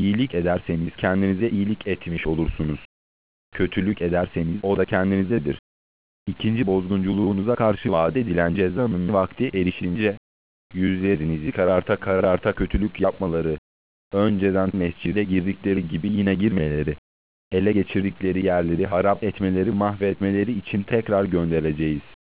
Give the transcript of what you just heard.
İyilik ederseniz kendinize iyilik etmiş olursunuz. Kötülük ederseniz o da kendinizedir. İkinci bozgunculuğunuza karşı vaat edilen cezanın vakti erişince, yüzlerinizi kararta kararta kötülük yapmaları, önceden mescide girdikleri gibi yine girmeleri, ele geçirdikleri yerleri harap etmeleri, mahvetmeleri için tekrar göndereceğiz.